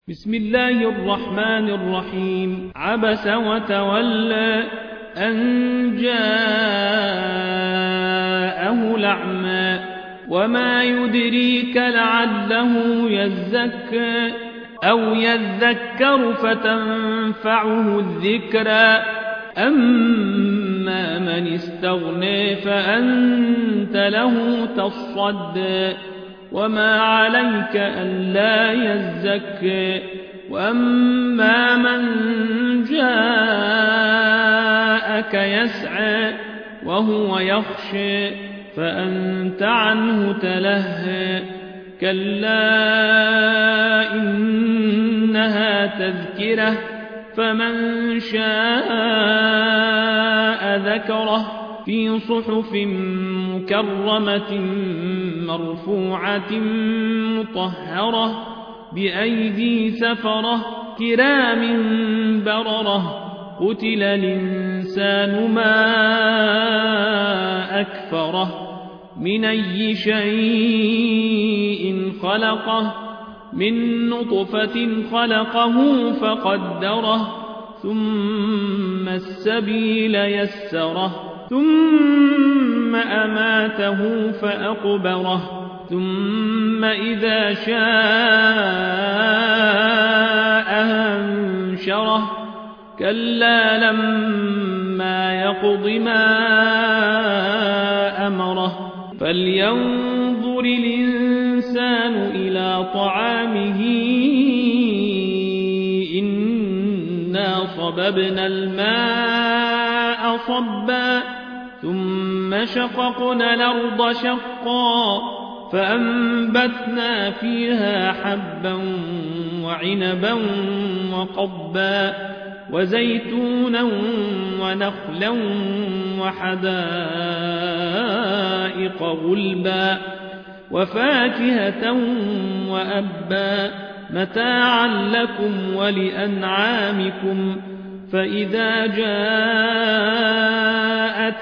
بسم الله الرحمن الرحيم. عبس وتولى أن جاءه الأعمى وما يدريك لعله يزكى أو يذكر فتنفعه الذكرى أما من استغنى فأنت له تصدى وما عليك ألا يزكى وأما من جاءك يسعى وهو يخشى فأنت عنه تلهى كلا إنها تذكرة فمن شاء ذكره في صحف مكرمة مرفوعة مطهرة بأيدي سفرة كرام بررة قتل الإنسان ما أكفره من أي شيء خلقه من نطفة خلقه فقدره ثم السبيل يسره ثم أماته فأقبره ثم إذا شاء أنشره كلا لما يقض ما أمره فلينظر الإنسان إلى طعامه إنا صببنا الماء صبا ثم شققنا الأرض شقا فأنبتنا فيها حبا وعنبا وقبا وزيتونا ونخلا وحدائق غلبا وفاكهة وأبا متاعا لكم ولأنعامكم فإذا جاءت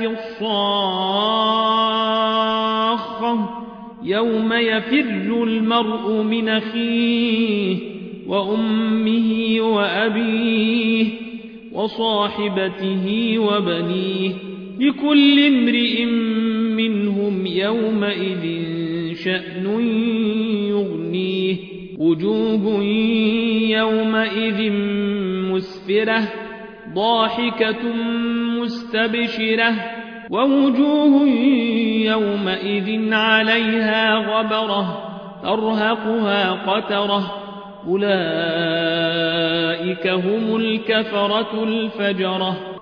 الصاخة يوم يفر المرء من أخيه وأمه وأبيه وصاحبته وبنيه لكل امرئ منهم يومئذ شأن يغنيه وجوه يومئذ مسفرة ضاحكة مستبشرة ووجوه يومئذ عليها غبرة ترهقها قترة أولئك هم الكفرة الفجرة.